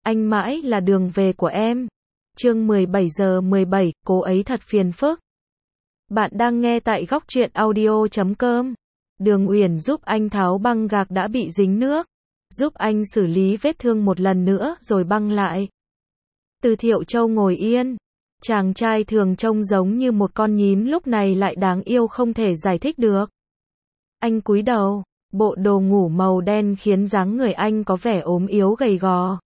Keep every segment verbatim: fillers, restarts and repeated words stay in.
anh mãi là đường về của em. Chương mười bảy giờ mười bảy, cô ấy thật phiền phức. Bạn đang nghe tại góc truyện audio chấm com. Đường Uyển giúp anh tháo băng gạc đã bị dính nước, giúp anh xử lý vết thương một lần nữa rồi băng lại. Từ Thiệu Châu ngồi yên. Chàng trai thường trông giống như một con nhím lúc này lại đáng yêu không thể giải thích được. Anh cúi đầu, bộ đồ ngủ màu đen khiến dáng người anh có vẻ ốm yếu gầy gò.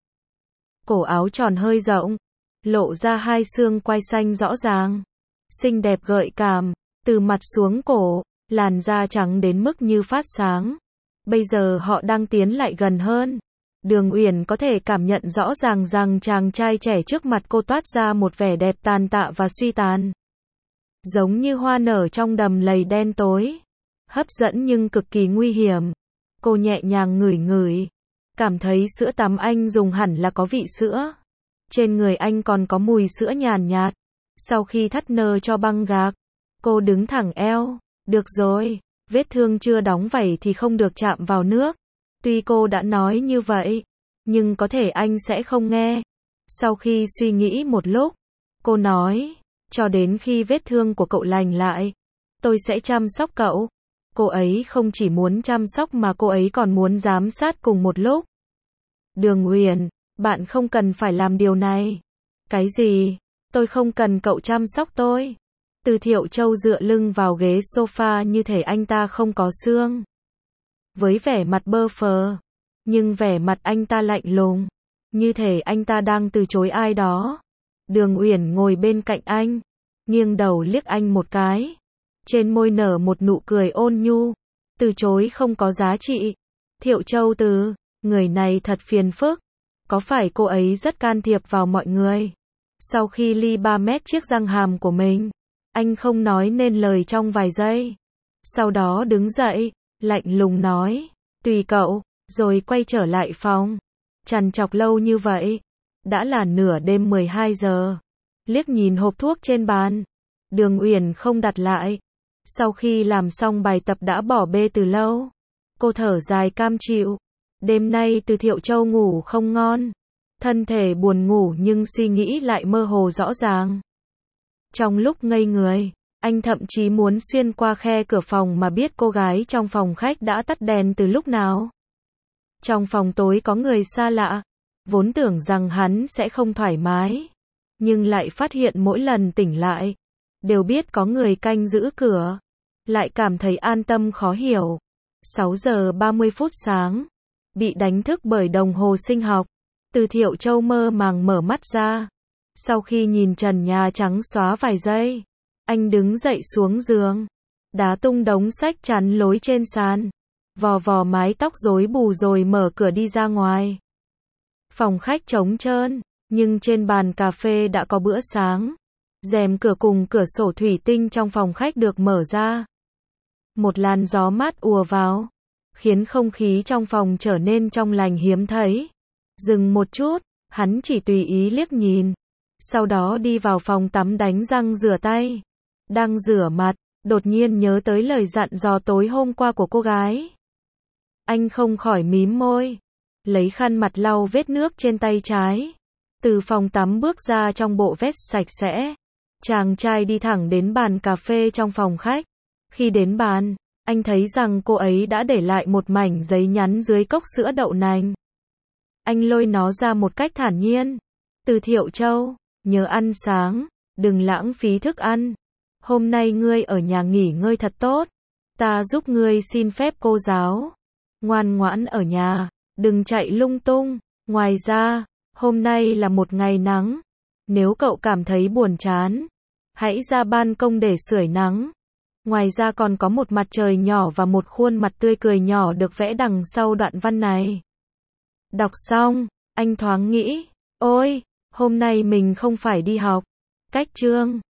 Cổ áo tròn hơi rộng, lộ ra hai xương quai xanh rõ ràng. Xinh đẹp gợi cảm, từ mặt xuống cổ, làn da trắng đến mức như phát sáng. Bây giờ họ đang tiến lại gần hơn. Đường Uyển có thể cảm nhận rõ ràng rằng chàng trai trẻ trước mặt cô toát ra một vẻ đẹp tàn tạ và suy tàn. Giống như hoa nở trong đầm lầy đen tối. Hấp dẫn nhưng cực kỳ nguy hiểm. Cô nhẹ nhàng ngửi ngửi. Cảm thấy sữa tắm anh dùng hẳn là có vị sữa. Trên người anh còn có mùi sữa nhàn nhạt. Sau khi thắt nơ cho băng gạc, cô đứng thẳng eo. Được rồi, vết thương chưa đóng vảy thì không được chạm vào nước. Tuy cô đã nói như vậy, nhưng có thể anh sẽ không nghe. Sau khi suy nghĩ một lúc, cô nói, cho đến khi vết thương của cậu lành lại, tôi sẽ chăm sóc cậu. Cô ấy không chỉ muốn chăm sóc mà cô ấy còn muốn giám sát cùng một lúc. Đường Uyển, bạn không cần phải làm điều này. Cái gì? Tôi không cần cậu chăm sóc tôi. Từ Thiệu Châu dựa lưng vào ghế sofa như thể anh ta không có xương. Với vẻ mặt bơ phờ, nhưng vẻ mặt anh ta lạnh lùng, như thể anh ta đang từ chối ai đó. Đường Uyển ngồi bên cạnh anh, nghiêng đầu liếc anh một cái. Trên môi nở một nụ cười ôn nhu. Từ chối không có giá trị. Thiệu Châu từ, người này thật phiền phức. Có phải cô ấy rất can thiệp vào mọi người? Sau khi ly ba mét chiếc răng hàm của mình, anh không nói nên lời trong vài giây. Sau đó đứng dậy, lạnh lùng nói, tùy cậu, rồi quay trở lại phòng. Trằn trọc lâu như vậy. Đã là nửa đêm mười hai giờ. Liếc nhìn hộp thuốc trên bàn. Đường Uyển không đặt lại. Sau khi làm xong bài tập đã bỏ bê từ lâu. Cô thở dài cam chịu. Đêm nay Từ Thiệu Châu ngủ không ngon. Thân thể buồn ngủ nhưng suy nghĩ lại mơ hồ rõ ràng. Trong lúc ngây người, anh thậm chí muốn xuyên qua khe cửa phòng mà biết cô gái trong phòng khách đã tắt đèn từ lúc nào. Trong phòng tối có người xa lạ. Vốn tưởng rằng hắn sẽ không thoải mái. Nhưng lại phát hiện mỗi lần tỉnh lại, đều biết có người canh giữ cửa. Lại cảm thấy an tâm khó hiểu. sáu giờ ba mươi phút sáng. Bị đánh thức bởi đồng hồ sinh học. Từ Thiệu Châu mơ màng mở mắt ra. Sau khi nhìn trần nhà trắng xóa vài giây, anh đứng dậy xuống giường. Đá tung đống sách chắn lối trên sàn. Vò vò mái tóc rối bù rồi mở cửa đi ra ngoài. Phòng khách trống trơn, nhưng trên bàn cà phê đã có bữa sáng. Rèm cửa cùng cửa sổ thủy tinh trong phòng khách được mở ra. Một làn gió mát ùa vào, khiến không khí trong phòng trở nên trong lành hiếm thấy. Dừng một chút, hắn chỉ tùy ý liếc nhìn. Sau đó đi vào phòng tắm đánh răng rửa tay. Đang rửa mặt, đột nhiên nhớ tới lời dặn dò tối hôm qua của cô gái. Anh không khỏi mím môi. Lấy khăn mặt lau vết nước trên tay trái. Từ phòng tắm bước ra trong bộ vest sạch sẽ. Chàng trai đi thẳng đến bàn cà phê trong phòng khách. Khi đến bàn, anh thấy rằng cô ấy đã để lại một mảnh giấy nhắn dưới cốc sữa đậu nành. Anh lôi nó ra một cách thản nhiên. Từ Thiệu Châu, nhớ ăn sáng, đừng lãng phí thức ăn. Hôm nay ngươi ở nhà nghỉ ngơi thật tốt. Ta giúp ngươi xin phép cô giáo. Ngoan ngoãn ở nhà, đừng chạy lung tung. Ngoài ra, hôm nay là một ngày nắng. Nếu cậu cảm thấy buồn chán, hãy ra ban công để sưởi nắng. Ngoài ra còn có một mặt trời nhỏ và một khuôn mặt tươi cười nhỏ được vẽ đằng sau đoạn văn này. Đọc xong, anh thoáng nghĩ, ôi, hôm nay mình không phải đi học. Cách chương